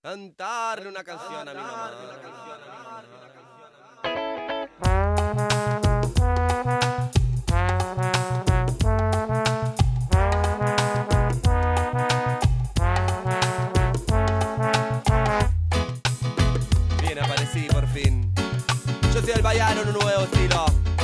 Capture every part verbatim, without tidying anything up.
Cantarle una canción a mi mamá. Bien, aparecí por fin. Yo soy el Bayano en un nuevo estilo.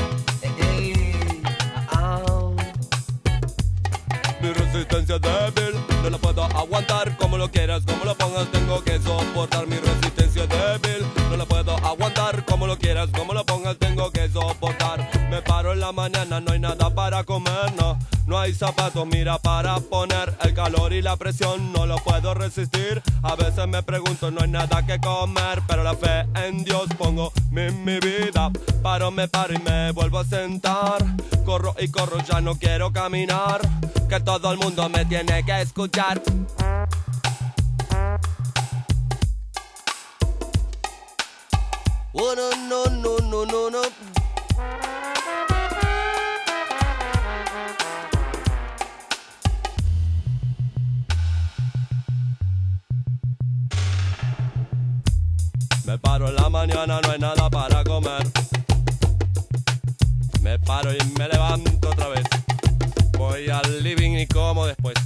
Mi resistencia es débil, no la puedo aguantar. Como lo quieras, como lo pongas, tengo que soportar. Mi resistencia es débil, no la puedo aguantar. Como lo quieras, como lo pongas, tengo que soportar. Me paro en la mañana, no hay nada para comer, no. No hay zapatos, mira, para poner. El calor y la presión no lo puedo resistir. A veces me pregunto, no hay nada que comer, pero la fe en Dios pongo en mi vida. Paro, me paro y me vuelvo a sentar. Corro y corro, ya no quiero caminar. Que todo el mundo me tiene que escuchar. Oh, no, no, no, no, no, no. Me paro en la mañana, no hay nada para comer. Me paro y me levanto otra vez. Voy al living y como después.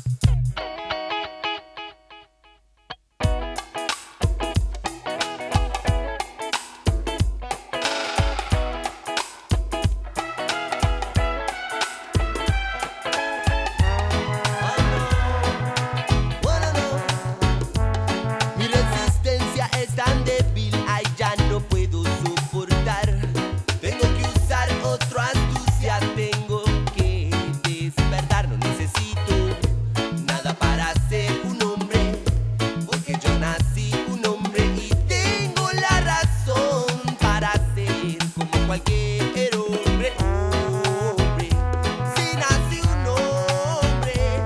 Mi resistencia es tan débil, ay, ya no puedo soportar. Tengo que usar otra astucia, tengo que despertar. No necesito nada para ser un hombre, porque yo nací un hombre y tengo la razón para ser como cualquier hombre. Hombre, si nací un hombre.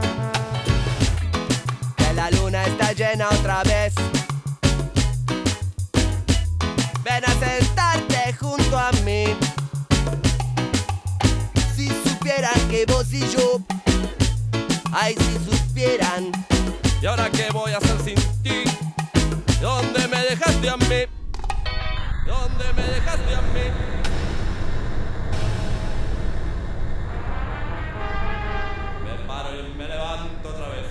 Que la luna está llena otra vez. Ven a sentarte junto a mí. Si supieran que vos y yo, ay, si supieran. ¿Y ahora qué voy a hacer sin ti? ¿Dónde me dejaste a mí? ¿Dónde me dejaste a mí? Me paro y me levanto otra vez.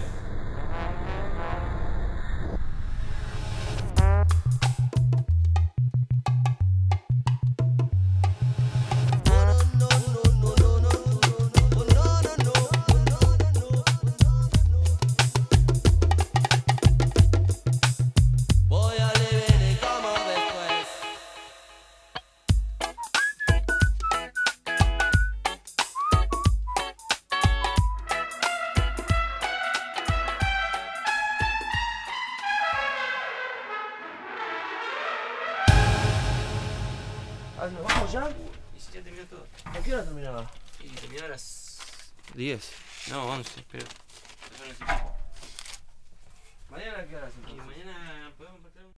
¿Nos vamos ya? Y si ya terminó todo. ¿A qué hora terminaba? Y terminó a las diez. No, once, pero. ¿Mañana a qué hora se Y mañana podemos partir.